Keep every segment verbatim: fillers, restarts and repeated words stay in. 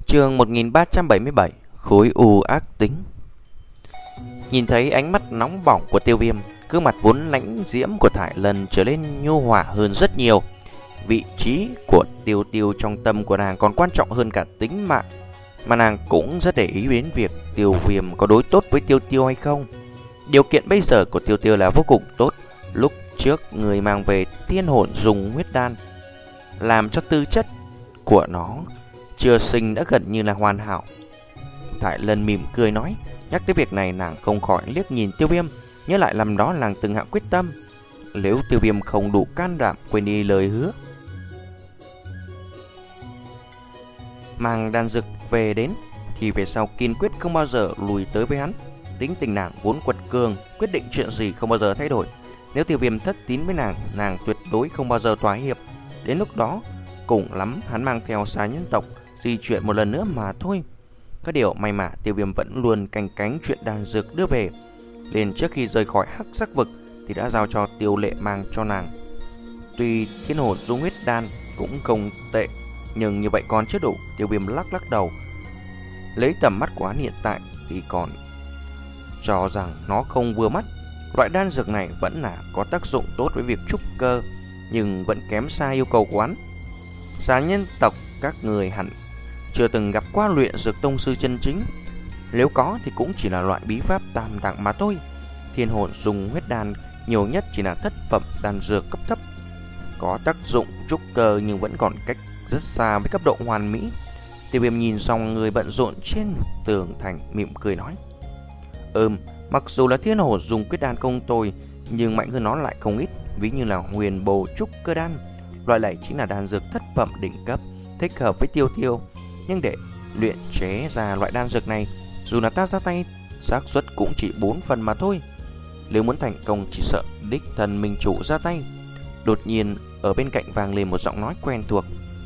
Chương một nghìn ba trăm bảy mươi bảy. Khối u ác tính. Nhìn thấy ánh mắt nóng bỏng của Tiêu Viêm, gương mặt vốn lãnh diễm của Thải Lân trở nên nhu hòa hơn rất nhiều. Vị trí của Tiêu Tiêu trong tâm của nàng còn quan trọng hơn cả tính mạng, mà nàng cũng rất để ý đến việc Tiêu Viêm có đối tốt với Tiêu Tiêu hay không. Điều kiện bây giờ của Tiêu Tiêu là vô cùng tốt. Lúc trước người mang về thiên hồn dùng huyết đan, làm cho tư chất của nó chưa sinh đã gần như là hoàn hảo. Thải Lân mỉm cười nói. Nhắc tới việc này, nàng không khỏi liếc nhìn Tiêu Viêm, nhớ lại làm đó nàng từng hạ quyết tâm, nếu Tiêu Viêm không đủ can đảm quên đi lời hứa mang đan dược về đến, thì về sau kiên quyết không bao giờ lùi tới với hắn. Tính tình nàng vốn quật cường, quyết định chuyện gì không bao giờ thay đổi. Nếu Tiêu Viêm thất tín với nàng, nàng tuyệt đối không bao giờ thỏa hiệp. Đến lúc đó, cùng lắm hắn mang theo xà nhân tộc di chuyển một lần nữa mà thôi. Có điều may mà Tiêu Viêm vẫn luôn canh cánh chuyện đan dược đưa về, liền trước khi rời khỏi hắc sắc vực thì đã giao cho Tiêu Lệ mang cho nàng. Tuy thiên hồn dung huyết đan cũng không tệ, nhưng như vậy còn chưa đủ. Tiêu Viêm lắc lắc đầu. Lấy tầm mắt của hắn hiện tại thì còn cho rằng nó không vừa mắt. Loại đan dược này vẫn là có tác dụng tốt với việc trúc cơ, nhưng vẫn kém xa yêu cầu của hắn. Xà nhân tộc các người hẳn chưa từng gặp qua luyện dược tông sư chân chính, nếu có thì cũng chỉ là loại bí pháp tam đẳng mà thôi. Thiên hồn dùng huyết đan nhiều nhất chỉ là thất phẩm đan dược cấp thấp, có tác dụng trúc cơ nhưng vẫn còn cách rất xa với cấp độ hoàn mỹ. Tiêu Viêm nhìn xong người bận rộn trên tường thành, mỉm cười nói: Ừm, mặc dù là thiên hồn dùng quyết đan công tôi, nhưng mạnh hơn nó lại không ít. Ví như là huyền bồ trúc cơ đan, loại này chính là đan dược thất phẩm đỉnh cấp, thích hợp với Tiêu Tiêu. Nhưng để luyện chế ra loại đan dược này, dù là ta ra tay, xác suất cũng chỉ bốn phần mà thôi. Nếu muốn thành công chỉ sợ đích thân minh chủ ra tay. Đột nhiên ở bên cạnh vang lên một giọng nói quen thuộc.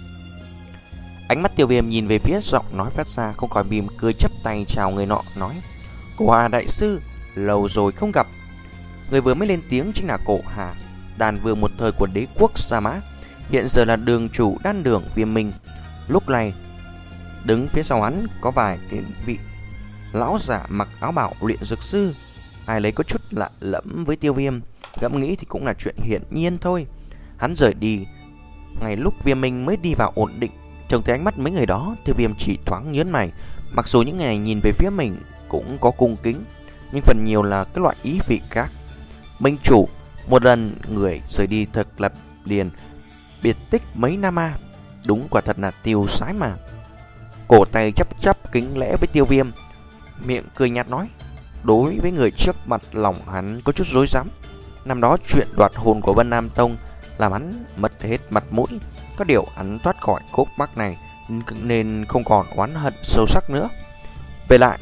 Ánh mắt Tiêu Viêm nhìn về phía giọng nói phát ra, không khỏi mỉm cười chắp tay chào người nọ, nói: Cổ Hà đại sư, lâu rồi không gặp. Người vừa mới lên tiếng chính là Cổ Hà, đan vương một thời của đế quốc Sa Mã, hiện giờ là đường chủ đan đường Viêm Minh. Lúc này đứng phía sau hắn có vài cái vị lão giả mặc áo bào luyện dược sư. Ai lấy có chút lạ lẫm với Tiêu Viêm, ngẫm nghĩ thì cũng là chuyện hiển nhiên thôi. Hắn rời đi ngay lúc Viêm Minh mới đi vào ổn định. Trông thấy ánh mắt mấy người đó, Tiêu Viêm chỉ thoáng nhớn mày. Mặc dù những người này nhìn về phía mình cũng có cung kính, nhưng phần nhiều là cái loại ý vị khác. Minh chủ, một lần người rời đi thật là liền biệt tích mấy năm à. Đúng quả thật là tiêu sái mà. Cổ tay chắp chắp kính lễ với Tiêu Viêm, miệng cười nhạt nói. Đối với người trước mặt, lòng hắn có chút rối rắm. Năm đó chuyện đoạt hồn của Vân Nam Tông làm hắn mất hết mặt mũi. Có điều hắn thoát khỏi khúc mắc này nên không còn oán hận sâu sắc nữa. Về lại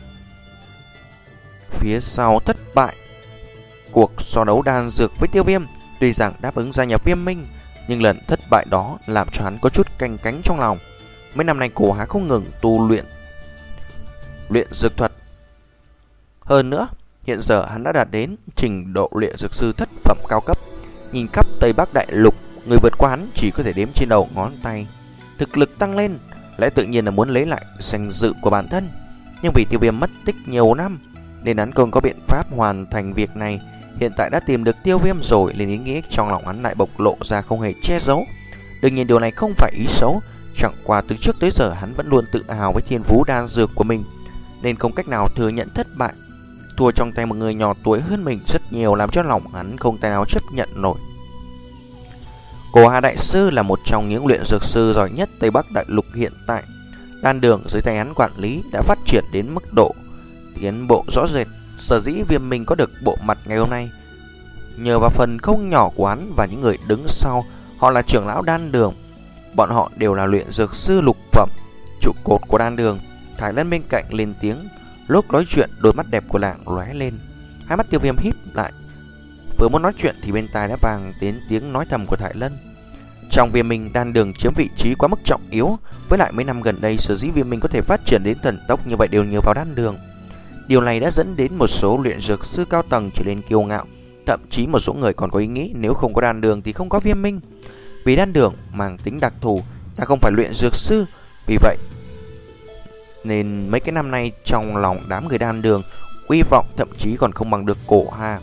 phía sau thất bại cuộc so đấu đan dược với Tiêu Viêm, tuy rằng đáp ứng gia nhập Viêm Minh, nhưng lần thất bại đó làm cho hắn có chút canh cánh trong lòng. Mấy năm nay Cổ Hà không ngừng tu luyện luyện dược thuật. Hơn nữa, hiện giờ hắn đã đạt đến trình độ luyện dược sư thất phẩm cao cấp. Nhìn khắp Tây Bắc Đại Lục, người vượt qua hắn chỉ có thể đếm trên đầu ngón tay. Thực lực tăng lên, lẽ tự nhiên là muốn lấy lại danh dự của bản thân. Nhưng vì Tiêu Viêm mất tích nhiều năm, nên hắn không có biện pháp hoàn thành việc này. Hiện tại đã tìm được Tiêu Viêm rồi, nên ý nghĩa trong lòng hắn lại bộc lộ ra không hề che giấu. Đương nhiên điều này không phải ý xấu, chẳng qua từ trước tới giờ hắn vẫn luôn tự hào với thiên phú đan dược của mình, nên không cách nào thừa nhận thất bại. Thua trong tay một người nhỏ tuổi hơn mình rất nhiều, làm cho lòng hắn không thể nào chấp nhận nổi. Cổ Hà đại sư là một trong những luyện dược sư giỏi nhất Tây Bắc Đại Lục hiện tại. Đan đường dưới tay hắn quản lý đã phát triển đến mức độ tiến bộ rõ rệt. Sở dĩ Viêm Minh có được bộ mặt ngày hôm nay nhờ vào phần không nhỏ của hắn và những người đứng sau. Họ là trưởng lão đan đường, bọn họ đều là luyện dược sư lục phẩm, trụ cột của đan đường. Thải Lân bên cạnh lên tiếng. Lúc nói chuyện, đôi mắt đẹp của nàng lóe lên, hai mắt Tiêu Viêm híp lại. Vừa muốn nói chuyện thì bên tai đã vang đến tiếng nói thầm của Thải Lân. Trong Viêm Minh, đan đường chiếm vị trí quá mức trọng yếu. Với lại mấy năm gần đây, sở dĩ Viêm Minh có thể phát triển đến thần tốc như vậy đều nhờ vào đan đường. Điều này đã dẫn đến một số luyện dược sư cao tầng trở nên kiêu ngạo. Thậm chí một số người còn có ý nghĩ nếu không có đan đường thì không có Viêm Minh. Vì đan đường mang tính đặc thù, ta không phải luyện dược sư, vì vậy Nên mấy cái năm nay trong lòng đám người đan đường, uy vọng thậm chí còn không bằng được Cổ Hà.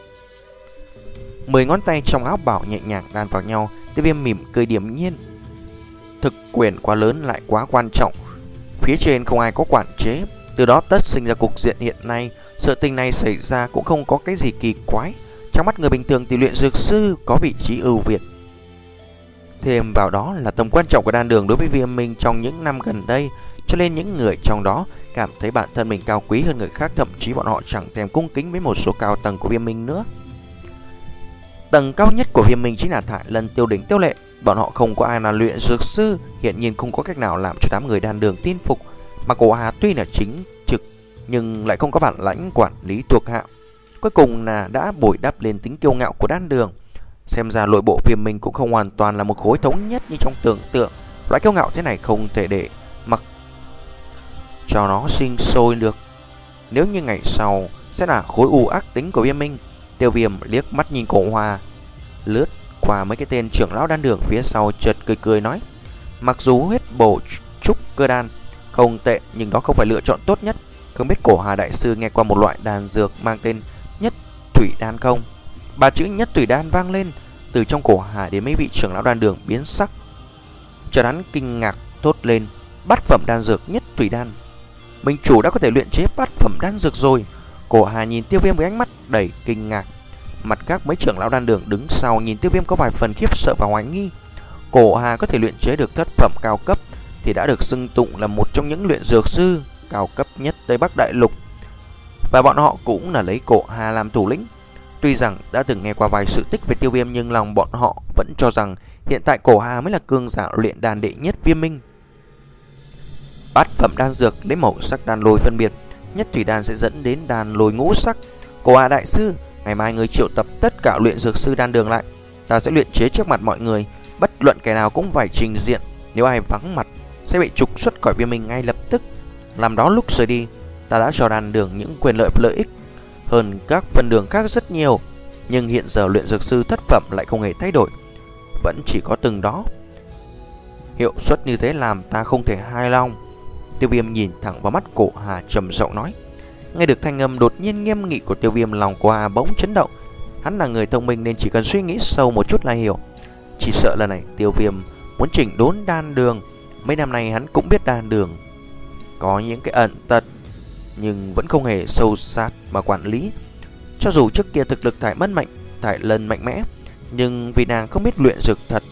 Mười ngón tay trong áo bảo nhẹ nhàng đan vào nhau, Tiêu Viêm mỉm cười điềm nhiên. Thực quyền quá lớn lại quá quan trọng, phía trên không ai có quản chế, từ đó tất sinh ra cục diện hiện nay. Sự tình này xảy ra cũng không có cái gì kỳ quái. Trong mắt người bình thường thì luyện dược sư có vị trí ưu việt. Thêm vào đó là tầm quan trọng của đan đường đối với Viêm Minh trong những năm gần đây, cho nên những người trong đó cảm thấy bản thân mình cao quý hơn người khác, thậm chí bọn họ chẳng thèm cung kính với một số cao tầng của Viêm Minh nữa. Tầng cao nhất của Viêm Minh chính là Thải Lân, Tiêu Đỉnh, Tiêu Lệ. Bọn họ không có ai là luyện dược sư, hiện nhiên không có cách nào làm cho đám người đan đường tin phục. Mà Cổ Hà tuy là chính trực nhưng lại không có bản lãnh quản lý thuộc hạ, cuối cùng là đã bồi đắp lên tính kiêu ngạo của đan đường. Xem ra nội bộ Viêm Minh cũng không hoàn toàn là một khối thống nhất như trong tưởng tượng. Loại kiêu ngạo thế này không thể để mặc cho nó sinh sôi được. Nếu như ngày sau sẽ là khối u ác tính của Viêm Minh. Tiêu Viêm liếc mắt nhìn Cổ Hà, lướt qua mấy cái tên trưởng lão đan đường phía sau, chợt cười cười nói: mặc dù huyết bổ trúc cơ đan không tệ, nhưng đó không phải lựa chọn tốt nhất. Không biết Cổ Hà đại sư nghe qua một loại đan dược mang tên Nhất Thủy Đan không? Ba chữ Nhất Thủy Đan vang lên, từ trong Cổ Hà đến mấy vị trưởng lão đan đường biến sắc. Chợt hắn kinh ngạc thốt lên: bát phẩm đan dược Nhất Thủy Đan, minh chủ đã có thể luyện chế bát phẩm đan dược rồi. Cổ Hà nhìn Tiêu Viêm với ánh mắt đầy kinh ngạc. Mặt các mấy trưởng lão đan đường đứng sau nhìn Tiêu Viêm có vài phần khiếp sợ và hoài nghi. Cổ Hà có thể luyện chế được thất phẩm cao cấp thì đã được xưng tụng là một trong những luyện dược sư cao cấp nhất Tây Bắc Đại Lục, và bọn họ cũng là lấy Cổ Hà làm thủ lĩnh. Tuy rằng đã từng nghe qua vài sự tích về Tiêu Viêm, nhưng lòng bọn họ vẫn cho rằng hiện tại Cổ Hà mới là cường giả luyện đan đệ nhất Viêm Minh. Bát phẩm đan dược lấy màu sắc đan lôi phân biệt, Nhất Thủy Đan sẽ dẫn đến đan lôi ngũ sắc. Cổ Hà đại sư, ngày mai người triệu tập tất cả luyện dược sư đan đường lại, ta sẽ luyện chế trước mặt mọi người, bất luận kẻ nào cũng phải trình diện. Nếu ai vắng mặt sẽ bị trục xuất khỏi Viêm Minh ngay lập tức. Làm đó lúc rời đi, ta đã cho đan đường những quyền lợi lợi ích hơn các phần đường khác rất nhiều, nhưng hiện giờ luyện dược sư thất phẩm lại không hề thay đổi, vẫn chỉ có từng đó. Hiệu suất như thế làm ta không thể hài lòng. Tiêu Viêm nhìn thẳng vào mắt Cổ Hà trầm giọng nói. Nghe được thanh âm đột nhiên nghiêm nghị của Tiêu Viêm, lòng của Hà bỗng chấn động. Hắn là người thông minh nên chỉ cần suy nghĩ sâu một chút là hiểu. Chỉ sợ lần này Tiêu Viêm muốn chỉnh đốn đan đường. Mấy năm nay hắn cũng biết đan đường có những cái ẩn tật, nhưng vẫn không hề sâu sát mà quản lý. Cho dù trước kia thực lực Thải Mân mạnh, Thải Lân mạnh mẽ, nhưng vì nàng không biết luyện dược thật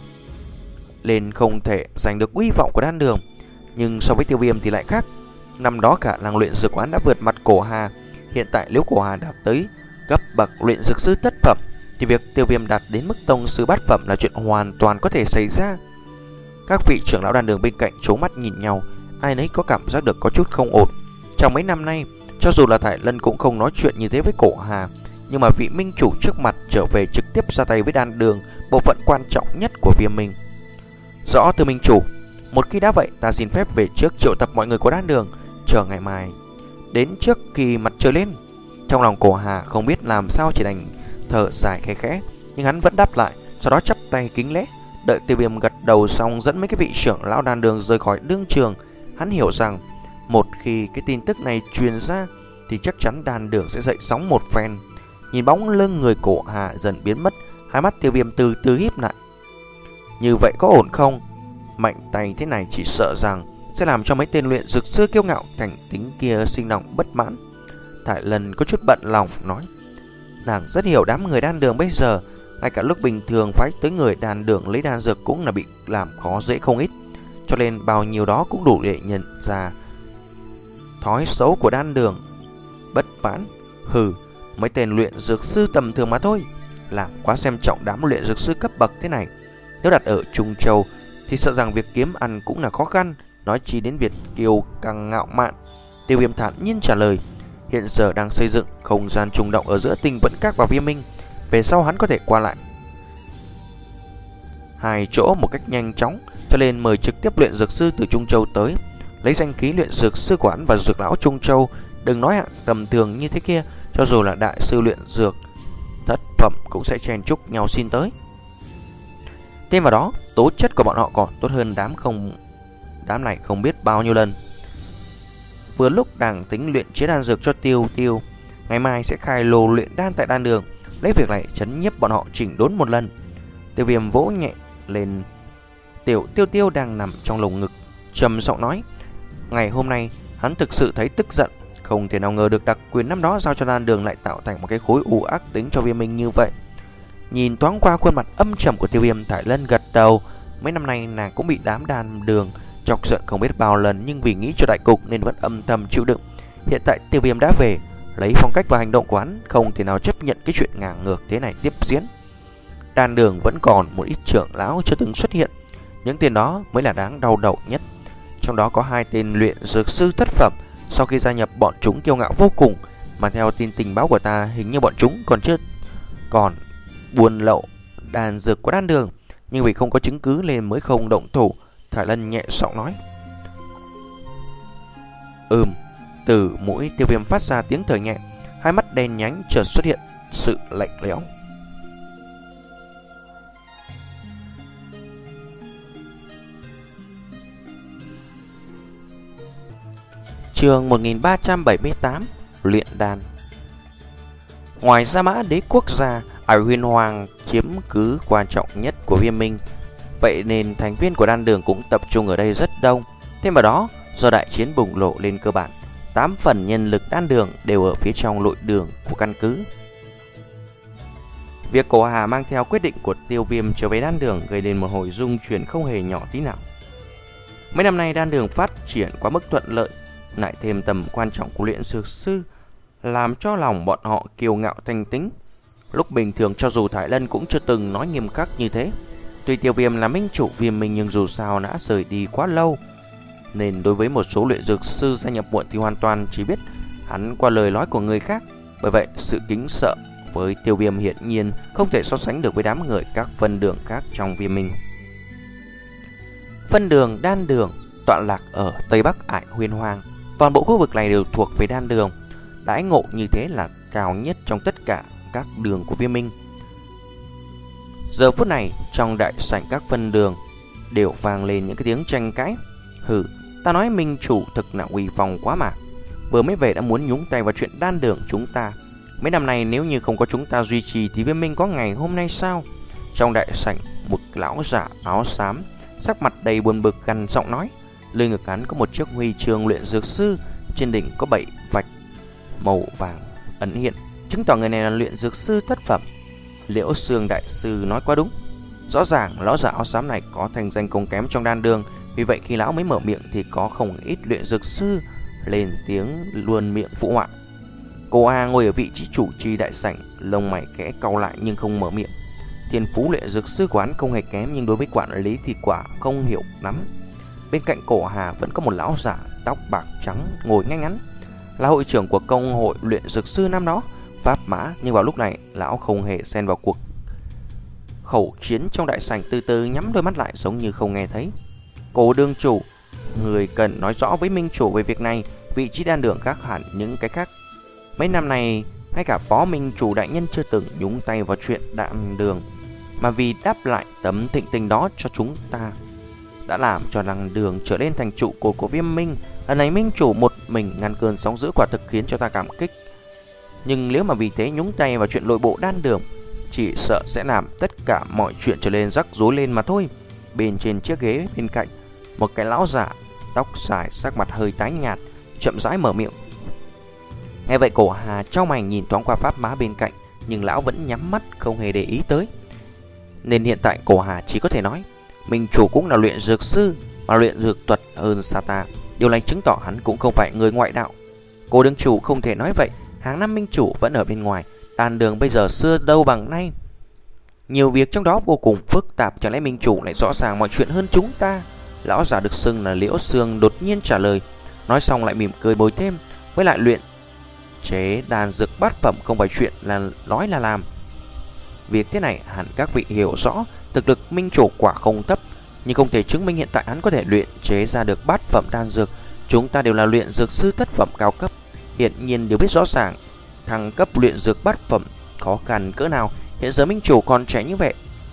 nên không thể giành được uy vọng của đan đường. Nhưng so với Tiêu Viêm thì lại khác. Năm đó cả làng luyện dược quán đã vượt mặt Cổ Hà. Hiện tại nếu Cổ Hà đạt tới cấp bậc luyện dược sư thất phẩm thì việc Tiêu Viêm đạt đến mức tông sư bát phẩm là chuyện hoàn toàn có thể xảy ra. Các vị trưởng lão đan đường bên cạnh trố mắt nhìn nhau, ai nấy có cảm giác được có chút không ổn. Trong mấy năm nay, cho dù là Thải Lân cũng không nói chuyện như thế với Cổ Hà, nhưng mà vị minh chủ trước mặt trở về trực tiếp ra tay với đan đường, bộ phận quan trọng nhất của Viêm Minh. Rõ thưa minh chủ, một khi đã vậy, ta xin phép về trước triệu tập mọi người của đan đường, chờ ngày mai đến trước khi mặt trời lên. Trong lòng Cổ Hà không biết làm sao, chỉ đành thở dài khẽ khẽ, nhưng hắn vẫn đáp lại, sau đó chắp tay kính lễ. Đợi Tiêu Viêm gật đầu xong dẫn mấy cái vị trưởng lão đan đường rời khỏi đương trường, hắn hiểu rằng một khi cái tin tức này truyền ra thì chắc chắn đan đường sẽ dậy sóng một phen. Nhìn bóng lưng người Cổ Hà dần biến mất, hai mắt Tiêu Viêm từ từ híp lại. Như vậy có ổn không? Mạnh tay thế này chỉ sợ rằng sẽ làm cho mấy tên luyện dược sư kiêu ngạo thành tính kia sinh lòng bất mãn. Thải Lân có chút bận lòng nói, nàng rất hiểu đám người đan đường bây giờ, ngay cả lúc bình thường phái tới người đan đường lấy đan dược cũng là bị làm khó dễ không ít, cho nên bao nhiêu đó cũng đủ để nhận ra thói xấu của đan đường. Bất mãn? Hừ, mấy tên luyện dược sư tầm thường mà thôi, làm quá xem trọng đám luyện dược sư cấp bậc thế này. Nếu đặt ở Trung Châu thì sợ rằng việc kiếm ăn cũng là khó khăn, nói chi đến việc kiêu căng ngạo mạn. Tiêu Viêm thản nhiên trả lời, hiện giờ đang xây dựng không gian trùng động ở giữa Tinh Vận Các và Viêm Minh, về sau hắn có thể qua lại hai chỗ một cách nhanh chóng, cho nên mời trực tiếp luyện dược sư từ Trung Châu tới, lấy danh khí luyện dược sư của hắn và dược lão Trung Châu. Đừng nói hạng tầm thường như thế kia, cho dù là đại sư luyện dược thất phẩm cũng sẽ chen chúc nhau xin tới. Thêm vào đó, tố chất của bọn họ còn tốt hơn đám không đám này không biết bao nhiêu lần. vừa lúc đang tính luyện chế đan dược cho Tiêu Tiêu. Ngày mai sẽ khai lô luyện đan tại đan đường, lấy việc này chấn nhiếp bọn họ chỉnh đốn một lần. Tiêu Viêm vỗ nhẹ lên Tiểu Tiêu Tiêu đang nằm trong lồng ngực, trầm giọng nói: ngày hôm nay hắn thực sự thấy tức giận, không thể nào ngờ được đặc quyền năm đó giao cho đan đường lại tạo thành một cái khối u ác tính cho Viêm Minh như vậy. Nhìn thoáng qua khuôn mặt âm trầm của Tiêu Viêm, Thải Lân gật đầu. Mấy năm nay nàng cũng bị đám đan đường chọc giận không biết bao lần, nhưng vì nghĩ cho đại cục nên vẫn âm thầm chịu đựng. Hiện tại Tiêu Viêm đã về, lấy phong cách và hành động của hắn không thể nào chấp nhận cái chuyện ngang ngược thế này tiếp diễn. Đan đường vẫn còn một ít trưởng lão chưa từng xuất hiện, những tên đó mới là đáng đau đầu nhất. Trong đó có hai tên luyện dược sư thất phẩm, sau khi gia nhập bọn chúng kiêu ngạo vô cùng, mà theo tin tình báo của ta, hình như bọn chúng còn chưa còn buôn lậu đan dược của đan đường, nhưng vì không có chứng cứ nên mới không động thủ. Thải Lân nhẹ giọng nói: Ừm. Từ mũi Tiêu Viêm phát ra tiếng thở nhẹ, hai mắt đen nhánh chợt xuất hiện sự lạnh lẽo. Chương một nghìn ba trăm bảy mươi tám, luyện đan. Ngoài Gia Mã Đế quốc gia, Ải Huyền Hoàng chiếm cứ quan trọng nhất của Viêm Minh, vậy nên thành viên của đan đường cũng tập trung ở đây rất đông. Thêm vào đó, do đại chiến bùng lộ lên, cơ bản tám phần nhân lực đan đường đều ở phía trong nội đường của căn cứ. Việc Cổ Hà mang theo quyết định của Tiêu Viêm trở về đan đường gây nên một hồi rung chuyển không hề nhỏ tí nào. Mấy năm nay đan đường phát triển quá mức thuận lợi, lại thêm tầm quan trọng của luyện dược sư, làm cho lòng bọn họ kiêu ngạo thành tính. Lúc bình thường cho dù Thải Lân cũng chưa từng nói nghiêm khắc như thế. Tuy Tiêu Viêm là minh chủ Viêm Minh, nhưng dù sao đã rời đi quá lâu, nên đối với một số luyện dược sư gia nhập muộn thì hoàn toàn chỉ biết hắn qua lời nói của người khác. Bởi vậy sự kính sợ với Tiêu Viêm hiển nhiên không thể so sánh được với đám người các phân đường khác trong Viêm Minh. Phân đường đan đường tọa lạc ở Tây Bắc Ải Huyền Hoàng, toàn bộ khu vực này đều thuộc về đan đường. Đãi ngộ như thế là cao nhất trong tất cả các đường của Viêm Minh. Giờ phút này trong đại sảnh các phân đường đều vang lên những cái tiếng tranh cãi. Hừ, ta nói minh chủ thực là uy phong quá mà, vừa mới về đã muốn nhúng tay vào chuyện đan đường chúng ta. Mấy năm nay nếu như không có chúng ta duy trì thì Viêm Minh có ngày hôm nay sao? Trong đại sảnh, một lão giả áo xám sắc mặt đầy buồn bực gằn giọng nói. Lưng ngực hắn có một chiếc huy chương luyện dược sư, trên đỉnh có bảy vạch màu vàng ẩn hiện, chứng tỏ người này là luyện dược sư thất phẩm. Liễu Sương đại sư nói quá đúng. Rõ ràng lão giả áo xám này có thành danh không kém trong đan đường, vì vậy khi lão mới mở miệng thì có không ít luyện dược sư lên tiếng luôn miệng phụ họa. Cô A ngồi ở vị trí chủ trì đại sảnh, lông mày khẽ cau lại nhưng không mở miệng. Thiên phú luyện dược sư của hắn không hề kém, nhưng đối với quản lý thì quả không hiểu lắm. Bên cạnh Cổ Hà vẫn có một lão giả tóc bạc trắng ngồi ngay ngắn, là hội trưởng của công hội luyện dược sư năm đó, Pháp Mã. Nhưng vào lúc này lão không hề xen vào cuộc khẩu chiến trong đại sảnh, từ từ nhắm đôi mắt lại giống như không nghe thấy. Cổ đương chủ, người cần nói rõ với minh chủ về việc này. Vị trí đan đường khác hẳn những cái khác. Mấy năm này ngay cả phó minh chủ đại nhân chưa từng nhúng tay vào chuyện đan đường, mà vì đáp lại tấm thịnh tình đó cho chúng ta, đã làm cho đan đường trở lên thành trụ cột của Viêm Minh. Lần này minh chủ một mình ngăn cơn sóng dữ quả thực khiến cho ta cảm kích. Nhưng nếu mà vì thế nhúng tay vào chuyện nội bộ đan đường, chỉ sợ sẽ làm tất cả mọi chuyện trở nên rắc rối lên mà thôi. Bên trên chiếc ghế bên cạnh, một cái lão giả tóc dài sắc mặt hơi tái nhạt chậm rãi mở miệng. Nghe vậy Cổ Hà chau mày nhìn thoáng qua Pháp Mã bên cạnh, nhưng lão vẫn nhắm mắt không hề để ý tới. Nên hiện tại Cổ Hà chỉ có thể nói, minh chủ cũng là luyện dược sư, mà luyện dược thuật hơn xa ta. Điều này chứng tỏ hắn cũng không phải người ngoại đạo. Cô đương chủ không thể nói vậy. Hàng năm minh chủ vẫn ở bên ngoài, đan đường bây giờ xưa đâu bằng nay, nhiều việc trong đó vô cùng phức tạp, chẳng lẽ minh chủ lại rõ ràng mọi chuyện hơn chúng ta? Lão giả được xưng là Liễu Sương đột nhiên trả lời, nói xong lại mỉm cười bồi thêm, với lại luyện chế đan dược bát phẩm không phải chuyện là nói là làm. Việc thế này hẳn các vị hiểu rõ, thực lực minh chủ quả không thấp, nhưng không thể chứng minh hiện tại hắn có thể luyện chế ra được bát phẩm đan dược. Chúng ta đều là luyện dược sư thất phẩm cao cấp, hiển nhiên đều biết rõ ràng thăng cấp luyện dược bát phẩm khó khăn cỡ nào. Hiện giờ minh chủ còn trẻ như vậy,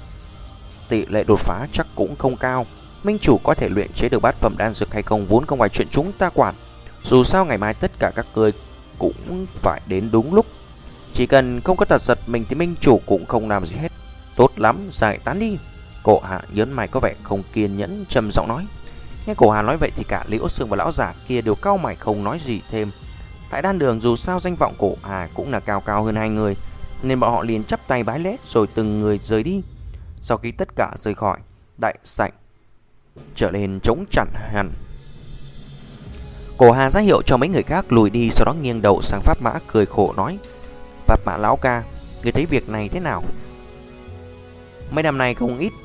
tỷ lệ đột phá chắc cũng không cao. Minh chủ có thể luyện chế được bát phẩm đan dược hay không vốn không phải chuyện chúng ta quản. Dù sao ngày mai tất cả các ngươi cũng phải đến đúng lúc. Chỉ cần không có tật giật mình thì minh chủ cũng không làm gì hết. Tốt lắm, giải tán đi. Cổ Hà nhớn mày có vẻ không kiên nhẫn, trầm giọng nói. Nghe Cổ Hà nói vậy thì cả Liễu Sương và lão giả kia đều cau mày không nói gì thêm. Tại đan đường dù sao danh vọng Cổ Hà cũng là cao cao hơn hai người, nên bọn họ liền chắp tay bái lễ rồi từng người rời đi. Sau khi tất cả rời khỏi, đại sảnh trở lên trống chặt hẳn. Cổ Hà ra hiệu cho mấy người khác lùi đi, sau đó nghiêng đầu sang Pháp Mã cười khổ nói. Pháp Mã lão ca, người thấy việc này thế nào? Mấy năm nay không ít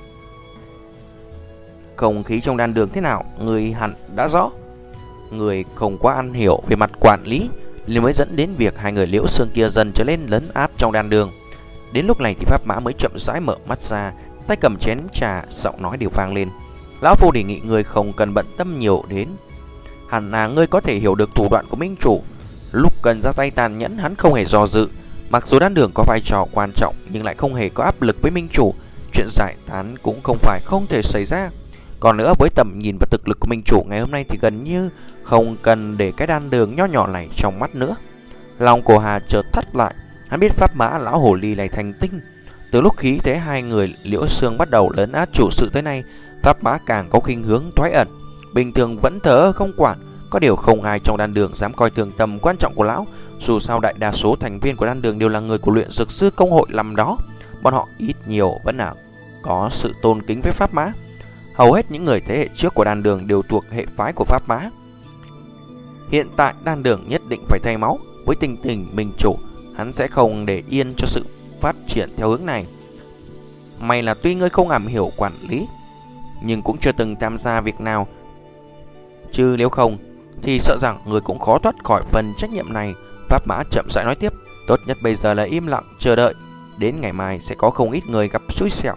không khí trong đan đường thế nào, người hẳn đã rõ. Người không quá ăn hiểu về mặt quản lý nên mới dẫn đến việc hai người Liễu Sương kia dần trở lên lấn át trong đan đường. Đến lúc này thì Pháp Mã mới chậm rãi mở mắt ra, tay cầm chén trà, giọng nói đều vang lên. Lão phu đề nghị người không cần bận tâm nhiều đến. Hẳn là ngươi có thể hiểu được thủ đoạn của minh chủ. Lúc cần ra tay tàn nhẫn hắn không hề do dự. Mặc dù đan đường có vai trò quan trọng nhưng lại không hề có áp lực với minh chủ. Chuyện giải tán cũng không phải không thể xảy ra. Còn nữa, với tầm nhìn và thực lực của minh chủ ngày hôm nay thì gần như không cần để cái đan đường nho nhỏ này trong mắt nữa. Lòng của Hà chợt thắt lại. Hắn biết Pháp Mã lão hồ ly này thành tinh. Từ lúc khí thế hai người Liễu Sương bắt đầu lấn át chủ sự tới nay, Pháp Mã càng có khuynh hướng thoái ẩn. Bình thường vẫn thờ không quản, có điều không ai trong đan đường dám coi thường tầm quan trọng của lão. Dù sao đại đa số thành viên của đan đường đều là người của luyện dược sư công hội năm đó, bọn họ ít nhiều vẫn là có sự tôn kính với Pháp Mã. Hầu hết những người thế hệ trước của đan đường đều thuộc hệ phái của Pháp Mã. Hiện tại đan đường nhất định phải thay máu. Với tình tình minh chủ, hắn sẽ không để yên cho sự phát triển theo hướng này. May là tuy ngươi không am hiểu quản lý, nhưng cũng chưa từng tham gia việc nào, chứ nếu không thì sợ rằng người cũng khó thoát khỏi phần trách nhiệm này. Pháp Mã chậm rãi nói tiếp. Tốt nhất bây giờ là im lặng chờ đợi, đến ngày mai sẽ có không ít người gặp xui xẻo.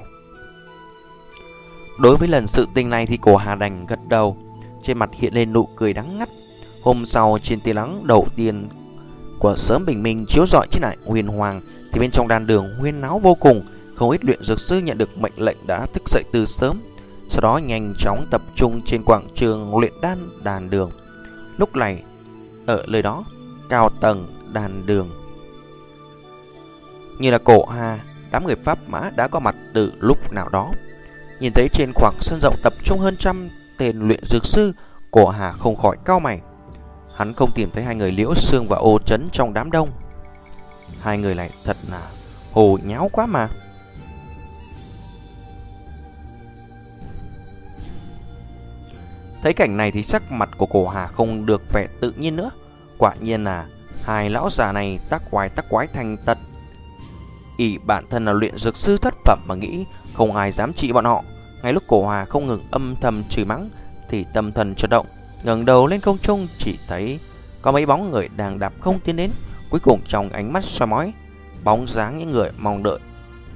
Đối với lần sự tình này thì Cổ Hà đành gật đầu, trên mặt hiện lên nụ cười đắng ngắt. Hôm sau, trên tia nắng đầu tiên của sớm bình minh chiếu rọi trên lại huyền hoàng, thì bên trong đan đường huyên náo vô cùng. Không ít luyện dược sư nhận được mệnh lệnh đã thức dậy từ sớm, sau đó nhanh chóng tập trung trên quảng trường luyện đan đan đường. Lúc này ở nơi đó, cao tầng đan đường như là Cổ Hà, đám người Pháp Mã đã có mặt từ lúc nào đó. Nhìn thấy trên khoảng sân rộng tập trung hơn trăm tên luyện dược sư, Cổ Hà không khỏi cau mày. Hắn không tìm thấy hai người Liễu Sương và Ô Trấn trong đám đông. Hai người này thật là hồ nháo quá mà. Thấy cảnh này thì sắc mặt của Cổ Hà không được vẻ tự nhiên nữa. Quả nhiên là hai lão già này tác quái tác quái thành tật. Ỷ bản thân là luyện dược sư thất phẩm mà nghĩ không ai dám trị bọn họ. Ngay lúc Cổ Hà không ngừng âm thầm chửi mắng thì tâm thần chợt động, ngẩng đầu lên không trung chỉ thấy có mấy bóng người đang đạp không tiến đến. Cuối cùng trong ánh mắt soi mói, bóng dáng những người mong đợi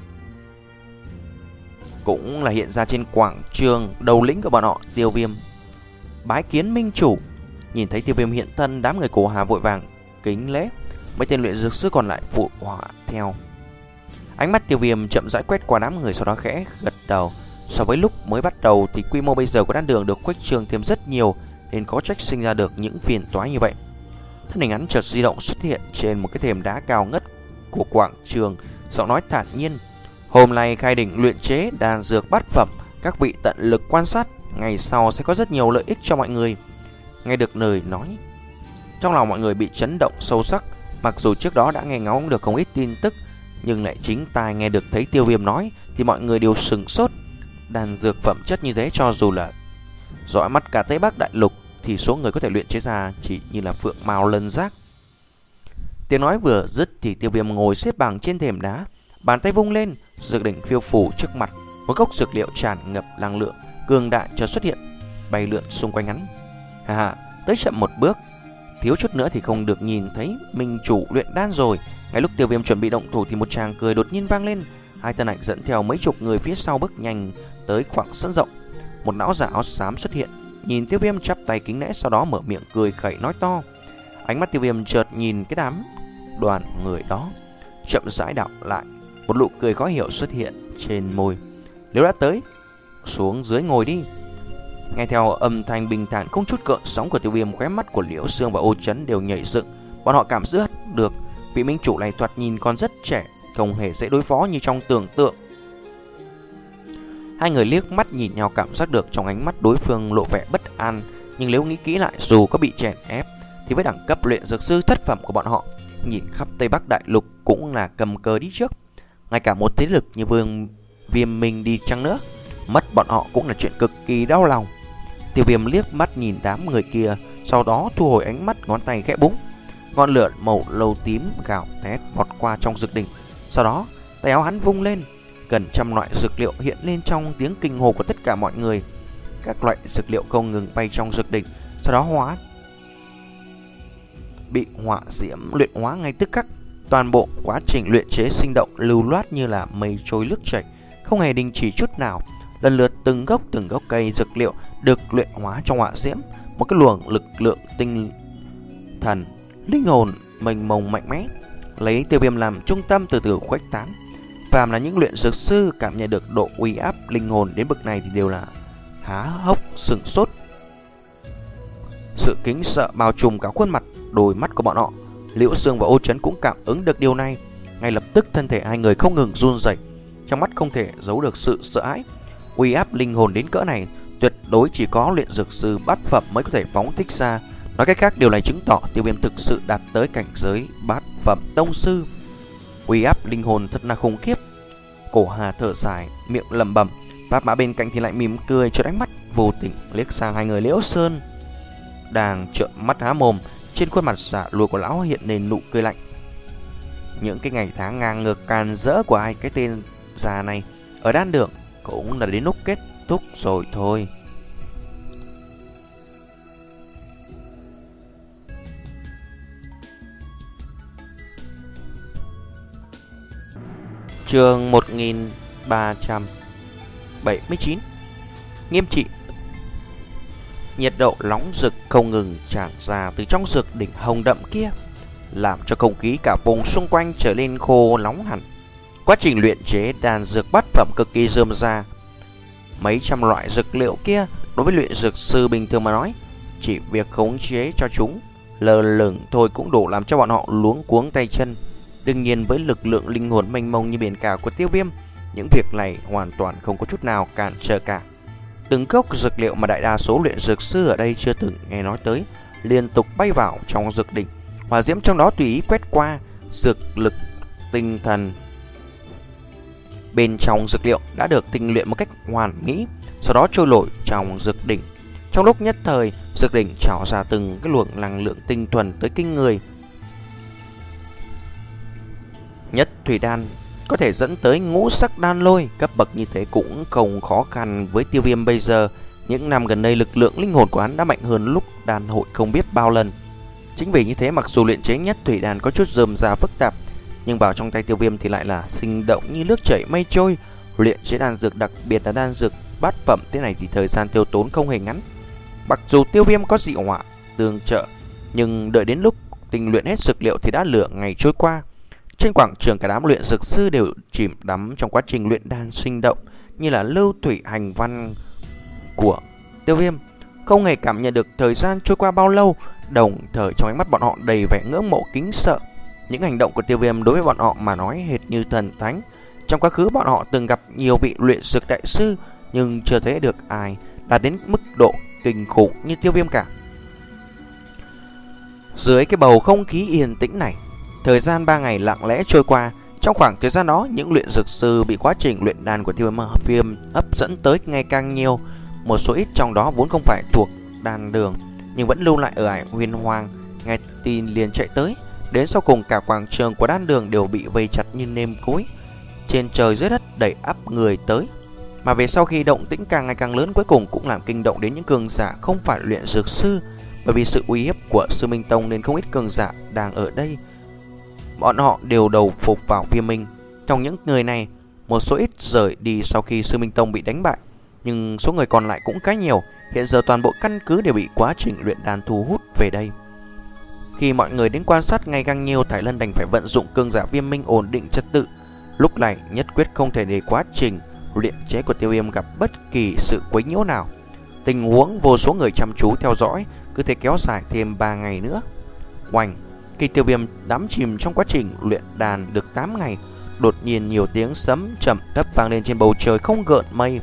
cũng là hiện ra trên quảng trường. Đầu lĩnh của bọn họ Tiêu Viêm bái kiến minh chủ. Nhìn thấy Tiêu Viêm hiện thân, đám người Cổ Hà vội vàng kính lễ. Mấy tên luyện dược sư còn lại phụ họa theo. Ánh mắt Tiêu Viêm chậm rãi quét qua đám người, sau đó khẽ gật đầu. So với lúc mới bắt đầu thì quy mô bây giờ của đan đường được khuếch trương thêm rất nhiều, nên có trách sinh ra được những phiền toái như vậy. Thân hình hắn chợt di động xuất hiện trên một cái thềm đá cao ngất của quảng trường, giọng nói thản nhiên. Hôm nay khai đỉnh luyện chế đan dược bát phẩm, các vị tận lực quan sát, ngày sau sẽ có rất nhiều lợi ích cho mọi người. Nghe được lời nói, trong lòng mọi người bị chấn động sâu sắc. Mặc dù trước đó đã nghe ngóng được không ít tin tức, nhưng lại chính tai nghe được thấy Tiêu Viêm nói thì mọi người đều sừng sốt. Đan dược phẩm chất như thế, cho dù là dõi mắt cả Tây Bắc Đại Lục thì số người có thể luyện chế ra chỉ như là phượng mao lân giác. Tiếng nói vừa dứt thì Tiêu Viêm ngồi xếp bằng trên thềm đá, bàn tay vung lên, dược đỉnh phiêu phù trước mặt. Một gốc dược liệu tràn ngập năng lượng cường đại chợt xuất hiện, bay lượn xung quanh hắn. Hà hà, tới chậm một bước, thiếu chút nữa thì không được nhìn thấy minh chủ luyện đan rồi. Ngay lúc Tiêu Viêm chuẩn bị động thủ thì một tràng cười đột nhiên vang lên. Hai thân ảnh dẫn theo mấy chục người phía sau bước nhanh tới khoảng sân rộng. Một lão giả áo xám xuất hiện, nhìn Tiêu Viêm chắp tay kính lễ, sau đó mở miệng cười khẩy nói to. Ánh mắt Tiêu Viêm chợt nhìn cái đám đoàn người đó, chậm rãi đảo lại. Một nụ cười khó hiểu xuất hiện trên môi. Nếu đã tới, xuống dưới ngồi đi. Nghe theo âm thanh bình thản không chút gợn sóng của Tiêu Viêm, khóe mắt của Liễu Xương và Ô Chấn đều nhảy dựng. Bọn họ cảm giác được vị minh chủ này thoạt nhìn còn rất trẻ, không hề dễ đối phó như trong tưởng tượng. Hai người liếc mắt nhìn nhau, cảm giác được trong ánh mắt đối phương lộ vẻ bất an. Nhưng nếu nghĩ kỹ lại, dù có bị chèn ép thì với đẳng cấp luyện dược sư thất phẩm của bọn họ, nhìn khắp Tây Bắc Đại Lục cũng là cầm cờ đi trước. Ngay cả một thế lực như Vương Viêm Minh đi chăng nữa, mất bọn họ cũng là chuyện cực kỳ đau lòng. Tiêu Viêm liếc mắt nhìn đám người kia, sau đó thu hồi ánh mắt, ngón tay khẽ búng. Ngọn lửa màu lâu tím gào thét vọt qua trong dược đỉnh. Sau đó tay áo hắn vung lên, gần trăm loại dược liệu hiện lên trong tiếng kinh hô của tất cả mọi người. Các loại dược liệu không ngừng bay trong dược đỉnh, sau đó hóa bị hỏa diễm luyện hóa ngay tức khắc. Toàn bộ quá trình luyện chế sinh động lưu loát như là mây trôi nước chảy, không hề đình chỉ chút nào. Lần lượt từng gốc từng gốc cây dược liệu được luyện hóa trong hỏa diễm, một cái luồng lực lượng tinh thần, linh hồn mênh mông mạnh mẽ lấy Tiêu Viêm làm trung tâm từ từ khuếch tán. Phàm là những luyện dược sư cảm nhận được độ uy áp linh hồn đến bậc này thì đều là há hốc sửng sốt. Sự kính sợ bao trùm cả khuôn mặt, đôi mắt của bọn họ. Liễu Xương và Ô Chấn cũng cảm ứng được điều này. Ngay lập tức thân thể hai người không ngừng run rẩy, trong mắt không thể giấu được sự sợ hãi. Uy áp linh hồn đến cỡ này tuyệt đối chỉ có luyện dược sư bát phẩm mới có thể phóng thích ra. Nói cách khác, điều này chứng tỏ Tiêu Viêm thực sự đạt tới cảnh giới bát phẩm tông sư. Uy áp linh hồn thật là khủng khiếp. Cổ Hà thở dài, miệng lẩm bẩm. Pháp Mã bên cạnh thì lại mỉm cười, cho ánh mắt vô tình liếc sang hai người Liễu Sơn đang trợn mắt há mồm. Trên khuôn mặt giả lùa của lão hiện lên nụ cười lạnh. Những cái ngày tháng ngang ngược càn rỡ của hai cái tên già này ở đan đường cũng là đến lúc kết thúc rồi thôi. Chương một nghìn ba trăm bảy mươi chín. Nghiêm trị. Nhiệt độ nóng rực không ngừng tràn ra từ trong dược đỉnh hồng đậm kia, làm cho không khí cả vùng xung quanh trở nên khô nóng hẳn. Quá trình luyện chế đan dược bát phẩm cực kỳ rườm rà. Mấy trăm loại dược liệu kia đối với luyện dược sư bình thường mà nói, chỉ việc khống chế cho chúng lơ lửng thôi cũng đủ làm cho bọn họ luống cuống tay chân. Đương nhiên với lực lượng linh hồn mênh mông như biển cả của Tiêu Viêm, những việc này hoàn toàn không có chút nào cản trở cả. Từng gốc dược liệu mà đại đa số luyện dược sư ở đây chưa từng nghe nói tới liên tục bay vào trong dược đỉnh. Hỏa diễm trong đó tùy ý quét qua, dược lực tinh thần bên trong dược liệu đã được tinh luyện một cách hoàn mỹ, sau đó trôi nổi trong dược đỉnh. Trong lúc nhất thời, dược đỉnh trào ra từng cái luồng năng lượng tinh thuần tới kinh người. Nhất thủy đan có thể dẫn tới ngũ sắc đan lôi, cấp bậc như thế cũng không khó khăn với Tiêu Viêm bây giờ. Những năm gần đây lực lượng linh hồn của hắn đã mạnh hơn lúc đan hội không biết bao lần. Chính vì như thế, mặc dù luyện chế nhất thủy đan có chút rườm rà phức tạp, nhưng vào trong tay Tiêu Viêm thì lại là sinh động như nước chảy mây trôi. Luyện chế đan dược, đặc biệt là đan dược bát phẩm thế này thì thời gian tiêu tốn không hề ngắn. Mặc dù Tiêu Viêm có dị hỏa tương trợ, nhưng đợi đến lúc tinh luyện hết dược liệu thì đã lửa ngày trôi qua. Trên quảng trường, cả đám luyện dược sư đều chìm đắm trong quá trình luyện đan sinh động như là lưu thủy hành văn của Tiêu Viêm, không hề cảm nhận được thời gian trôi qua bao lâu. Đồng thời trong ánh mắt bọn họ đầy vẻ ngưỡng mộ kính sợ. Những hành động của Tiêu Viêm đối với bọn họ mà nói hệt như thần thánh. Trong quá khứ bọn họ từng gặp nhiều vị luyện dược đại sư, nhưng chưa thấy được ai đạt đến mức độ kinh khủng như Tiêu Viêm cả. Dưới cái bầu không khí yên tĩnh này, thời gian ba ngày lặng lẽ trôi qua. Trong khoảng thời gian đó, những luyện dược sư bị quá trình luyện đan của Tiêu Viêm hấp dẫn tới ngày càng nhiều. Một số ít trong đó vốn không phải thuộc đan đường, nhưng vẫn lưu lại ở ải Huyền Hoàng, nghe tin liền chạy tới. Đến sau cùng, cả quảng trường của đan đường đều bị vây chặt như nêm cối. Trên trời dưới đất đẩy ắp người tới. Mà về sau khi động tĩnh càng ngày càng lớn, cuối cùng cũng làm kinh động đến những cường giả không phải luyện dược sư. Bởi vì sự uy hiếp của Sư Minh Tông nên không ít cường giả đang ở đây. Bọn họ đều đầu phục vào Viêm Minh. Trong những người này, một số ít rời đi sau khi Sư Minh Tông bị đánh bại, nhưng số người còn lại cũng khá nhiều. Hiện giờ toàn bộ căn cứ đều bị quá trình luyện đan thu hút về đây. Khi mọi người đến quan sát ngày càng nhiều, Thái Lân đành phải vận dụng cường giả Viêm Minh ổn định trật tự. Lúc này nhất quyết không thể để quá trình luyện chế của Tiêu Viêm gặp bất kỳ sự quấy nhiễu nào. Tình huống vô số người chăm chú theo dõi cứ thế kéo dài thêm ba ngày nữa. Oanh, khi Tiêu Viêm đắm chìm trong quá trình luyện đàn được tám ngày, đột nhiên nhiều tiếng sấm trầm thấp vang lên trên bầu trời không gợn mây.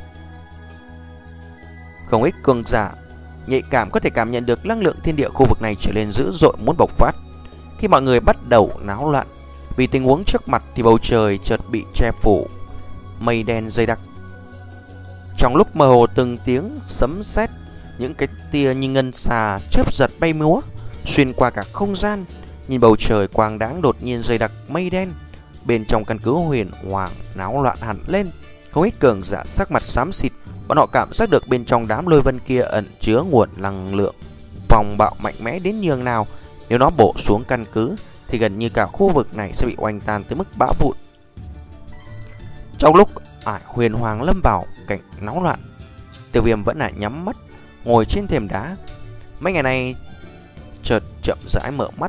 Không ít cường giả nhạy cảm có thể cảm nhận được năng lượng thiên địa khu vực này trở nên dữ dội muốn bộc phát. Khi mọi người bắt đầu náo loạn vì tình huống trước mặt thì bầu trời chợt bị che phủ mây đen dày đặc. Trong lúc mơ hồ từng tiếng sấm sét, những cái tia như ngân xà chớp giật bay múa xuyên qua cả không gian. Nhìn bầu trời quang đãng đột nhiên dày đặc mây đen, bên trong căn cứ huyền hoàng náo loạn hẳn lên. Không ít cường giả sắc mặt xám xịt, bọn họ cảm giác được bên trong đám lôi vân kia ẩn chứa nguồn năng lượng phòng bạo mạnh mẽ đến nhường nào. Nếu nó bổ xuống căn cứ thì gần như cả khu vực này sẽ bị oanh tan tới mức bão vụn. Trong lúc ải huyền hoàng lâm vào cảnh náo loạn, Tiêu Viêm vẫn là nhắm mắt ngồi trên thềm đá. Mấy ngày nay chợt chậm rãi mở mắt.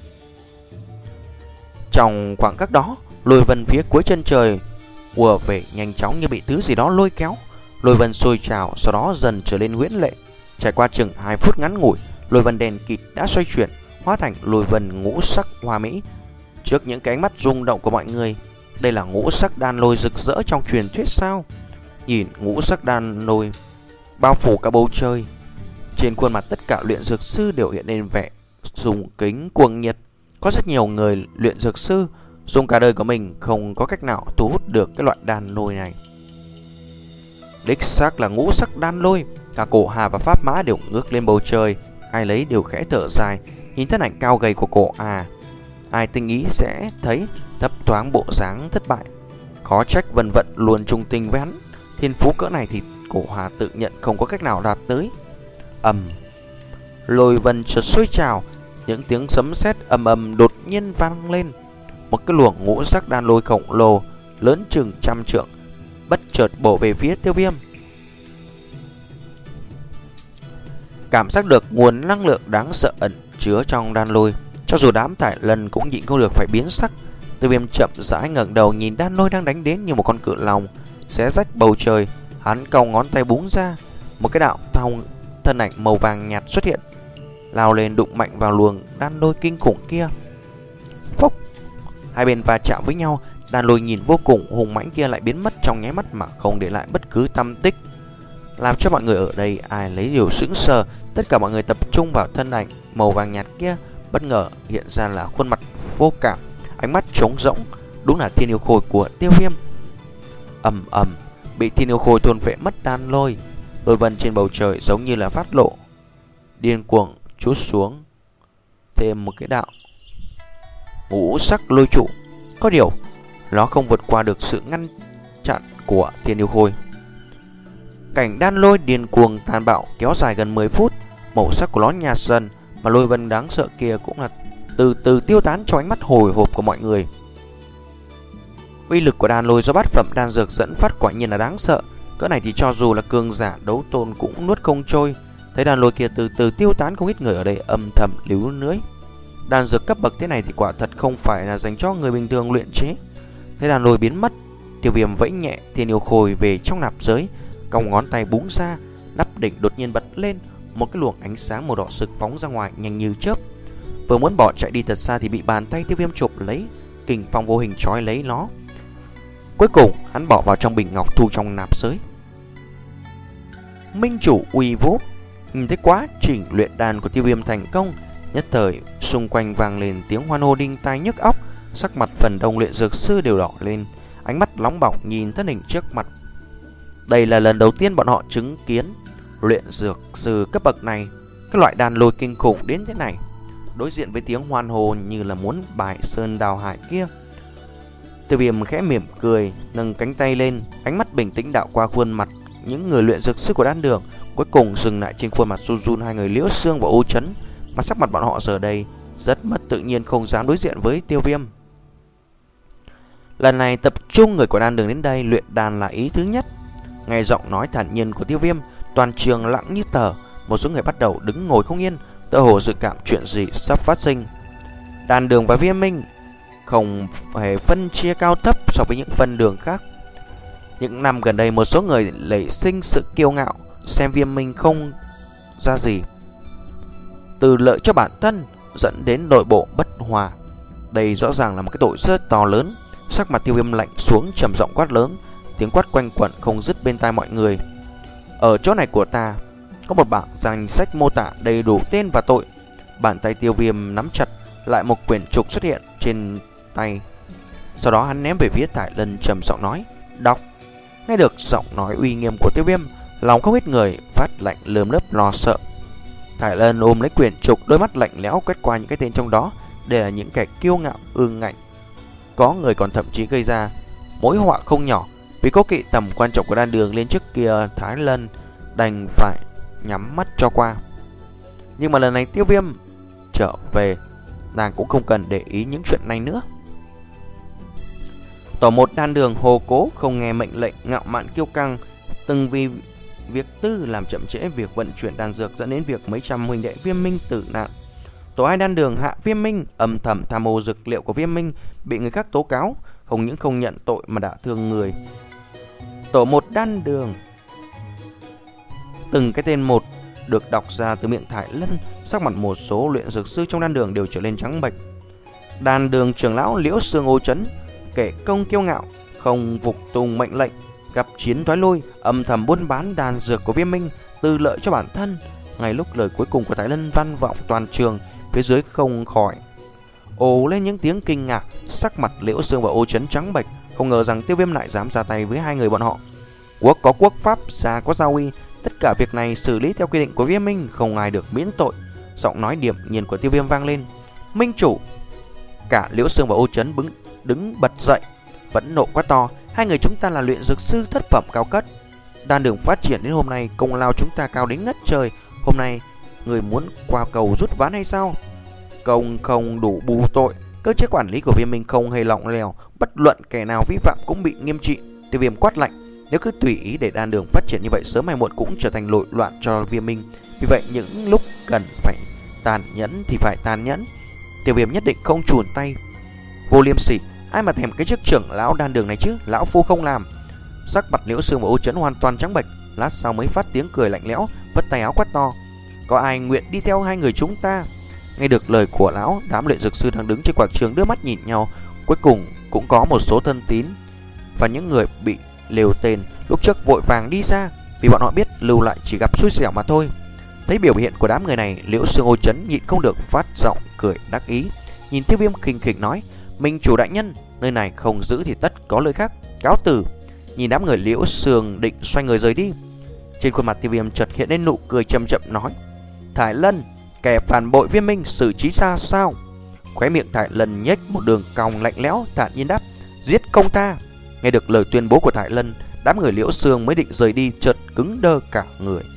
Trong khoảng khắc đó, lôi vân phía cuối chân trời ùa về nhanh chóng như bị thứ gì đó lôi kéo. Lôi vân sôi trào, sau đó dần trở lên huyễn lệ. Trải qua chừng hai phút ngắn ngủi, lôi vân đèn kịt đã xoay chuyển, hóa thành lôi vân ngũ sắc hoa mỹ. Trước những cái ánh mắt rung động của mọi người, đây là ngũ sắc đan lôi rực rỡ trong truyền thuyết sao? Nhìn ngũ sắc đan lôi bao phủ cả bầu trời, trên khuôn mặt tất cả luyện dược sư đều hiện lên vẻ dùng kính cuồng nhiệt. Có rất nhiều người luyện dược sư dùng cả đời của mình không có cách nào thu hút được cái loại đan lôi này. Đích xác là ngũ sắc đan lôi. Cả Cổ Hà và Pháp Mã đều ngước lên bầu trời, ai lấy đều khẽ thở dài nhìn thân ảnh cao gầy của Cổ Hà. Ai tinh ý sẽ thấy thấp thoáng bộ dáng thất bại. Khó trách Vân Vận luôn trung tình với hắn. Thiên phú cỡ này thì Cổ Hà tự nhận không có cách nào đạt tới. Ầm, lôi vân chợt sôi trào, những tiếng sấm sét ầm ầm đột nhiên vang lên. Một cái luồng ngũ sắc đan lôi khổng lồ lớn chừng trăm trượng bất chợt bổ về phía Tiêu Viêm. Cảm giác được nguồn năng lượng đáng sợ ẩn chứa trong đan lôi, cho dù đám Thải Lân cũng nhịn không được phải biến sắc. Tiêu Viêm chậm rãi ngẩng đầu nhìn đan lôi đang đánh đến như một con cự long xé rách bầu trời. Hắn cau ngón tay búng ra, một cái đạo thông thân ảnh màu vàng nhạt xuất hiện, lao lên đụng mạnh vào luồng đan lôi kinh khủng kia. Phốc, hai bên va chạm với nhau, đan lôi nhìn vô cùng hùng mãnh kia lại biến mất trong nháy mắt mà không để lại bất cứ tăm tích, làm cho mọi người ở đây ai lấy điều sững sờ. Tất cả mọi người tập trung vào thân ảnh màu vàng nhạt kia. Bất ngờ hiện ra là khuôn mặt vô cảm, ánh mắt trống rỗng, đúng là thiên yêu khôi của Tiêu Viêm. Ầm ầm, bị thiên yêu khôi thôn vệ mất đan lôi. Lôi vân trên bầu trời giống như là phát lộ, điên cuồng trút xuống thêm một cái đạo ngũ sắc lôi trụ. Có điều nó không vượt qua được sự ngăn chặn của thiên yêu khôi. Cảnh đan lôi điên cuồng tàn bạo kéo dài gần mười phút. Màu sắc của nó nhạt dần, mà lôi vân đáng sợ kia cũng là từ từ tiêu tán trong ánh mắt hồi hộp của mọi người. Uy lực của đan lôi do bát phẩm đan dược dẫn phát quả nhiên là đáng sợ. Cỡ này thì cho dù là cường giả đấu tôn cũng nuốt không trôi. Thấy đan lôi kia từ từ tiêu tán, không ít người ở đây âm thầm líu lưỡi. Đan dược cấp bậc thế này thì quả thật không phải là dành cho người bình thường luyện chế. Thấy đan lôi biến mất, Tiêu Viêm vẫy nhẹ thiên yêu khôi về trong nạp giới, cong ngón tay búng ra, nắp đỉnh đột nhiên bật lên, một cái luồng ánh sáng màu đỏ sực phóng ra ngoài nhanh như chớp. Vừa muốn bỏ chạy đi thật xa thì bị bàn tay Tiêu Viêm chụp lấy, kình phong vô hình trói lấy nó. Cuối cùng hắn bỏ vào trong bình ngọc thu trong nạp giới. Minh chủ uy vũ. Nhìn thấy quá trình luyện đan của Tiêu Viêm thành công, nhất thời xung quanh vang lên tiếng hoan hô đinh tai nhức óc. Sắc mặt phần đông luyện dược sư đều đỏ lên, ánh mắt nóng bỏng nhìn thân hình trước mặt. Đây là lần đầu tiên bọn họ chứng kiến luyện dược sư cấp bậc này, cái loại đan lôi kinh khủng đến thế này. Đối diện với tiếng hoan hô như là muốn bài sơn đào hải kia, Tiêu Viêm khẽ mỉm cười, nâng cánh tay lên, ánh mắt bình tĩnh đạo qua khuôn mặt những người luyện dược sư của đan đường, cuối cùng dừng lại trên khuôn mặt Su Jun hai người Liễu Xương và Ô Chấn. Mà sắc mặt bọn họ giờ đây rất mất tự nhiên, không dám đối diện với Tiêu Viêm. Lần này tập trung người của đan đường đến đây luyện đan là ý thứ nhất. Nghe giọng nói thản nhiên của Tiêu Viêm, toàn trường lặng như tờ. Một số người bắt đầu đứng ngồi không yên, tựa hồ dự cảm chuyện gì sắp phát sinh. Đan đường và Viêm Minh không hề phân chia cao thấp so với những phân đường khác. Những năm gần đây một số người nảy sinh sự kiêu ngạo, xem Viêm Minh không ra gì, từ lợi cho bản thân dẫn đến nội bộ bất hòa. Đây rõ ràng là một cái tội rất to lớn. Sắc mặt Tiêu Viêm lạnh xuống, trầm giọng quát lớn, tiếng quát quanh quẩn không dứt bên tai mọi người. Ở chỗ này của ta có một bảng danh sách mô tả đầy đủ tên và tội. Bàn tay Tiêu Viêm nắm chặt lại, một quyển trục xuất hiện trên tay. Sau đó hắn ném về phía Thải Lân, trầm giọng nói, đọc. Nghe được giọng nói uy nghiêm của Tiêu Viêm, lòng không ít người phát lạnh lườm lớp lo sợ. Thải Lân ôm lấy quyển trục, đôi mắt lạnh lẽo quét qua những cái tên trong đó. Đây là những kẻ kiêu ngạo ương ngạnh, có người còn thậm chí gây ra mối họa không nhỏ. Vì cố kỵ tầm quan trọng của đan đường lên trước kia, Thái Lân đành phải nhắm mắt cho qua. Nhưng mà lần này Tiêu Viêm trở về, nàng cũng không cần để ý những chuyện này nữa. Tổ một đan đường Hồ Cố không nghe mệnh lệnh, ngạo mạn kiêu căng, từng vì việc tư làm chậm trễ việc vận chuyển đan dược, dẫn đến việc mấy trăm huynh đệ Viêm Minh tử nạn. Tổ hai đan đường hạ Viêm Minh âm thầm tham ô dược liệu của Viêm Minh, bị người khác tố cáo, không những không nhận tội mà đã thương người. Tổ một đan đường, từng cái tên một được đọc ra từ miệng Thải Lân, sắc mặt một số luyện dược sư trong đan đường đều trở lên trắng bệch. Đan đường trưởng lão Liễu Xương Ô Chấn, kẻ công kiêu ngạo, không phục tùng mệnh lệnh, gặp chiến thoái lui, âm thầm buôn bán đan dược của Viêm Minh, tư lợi cho bản thân. Ngay lúc lời cuối cùng của Thái Lân vang vọng toàn trường, phía dưới không khỏi ồ lên những tiếng kinh ngạc. Sắc mặt Liễu Xương và Ô Chấn trắng bệch, không ngờ rằng Tiêu Viêm lại dám ra tay với hai người bọn họ. Quốc có quốc pháp, gia có gia uy, tất cả việc này xử lý theo quy định của Viêm Minh, không ai được miễn tội. Giọng nói điềm nhiên của Tiêu Viêm vang lên. Minh chủ! Cả Liễu Xương và Ô Chấn đứng, đứng bật dậy, vẫn nộ quá to. Hai người chúng ta là luyện dược sư thất phẩm cao cấp, đan đường phát triển đến hôm nay, công lao chúng ta cao đến ngất trời. Hôm nay người muốn qua cầu rút ván hay sao? Công không đủ bù tội. Cơ chế quản lý của Viêm Minh không hề lỏng lẻo, bất luận kẻ nào vi phạm cũng bị nghiêm trị. Tiêu Viêm quát lạnh, nếu cứ tùy ý để đan đường phát triển như vậy, sớm hay muộn cũng trở thành nội loạn cho Viêm Minh. Vì vậy những lúc cần phải tàn nhẫn thì phải tàn nhẫn. Tiêu Viêm nhất định không chùn tay. Vô liêm sỉ, ai mà thèm cái chức trưởng lão đan đường này chứ, lão phu không làm. Sắc mặt Liễu Xương và Ô Chấn hoàn toàn trắng bệch, lát sau mới phát tiếng cười lạnh lẽo, vất tay áo quát to, có ai nguyện đi theo hai người chúng ta? Nghe được lời của lão, đám luyện dược sư đang đứng trên quảng trường đưa mắt nhìn nhau. Cuối cùng cũng có một số thân tín và những người bị lều tên lúc trước vội vàng đi ra, vì bọn họ biết lưu lại chỉ gặp xui xẻo mà thôi. Thấy biểu hiện của đám người này, Liễu Xương Ô Chấn nhịn không được phát giọng cười đắc ý, nhìn Tiêu Viêm khinh khỉnh nói, Minh chủ đại nhân, nơi này không giữ thì tất có lời khác, cáo từ. Nhìn đám người Liễu Xương định xoay người rời đi, trên khuôn mặt Tiêu Viêm chợt hiện lên nụ cười chậm chậm nói, Thái Lân, kẻ phản bội Viêm Minh xử trí ra sao? Khóe miệng Thái Lân nhếch một đường cong lạnh lẽo, thản nhiên đáp, giết không tha. Nghe được lời tuyên bố của Thái Lân, đám người Liễu Xương mới định rời đi chợt cứng đơ cả người.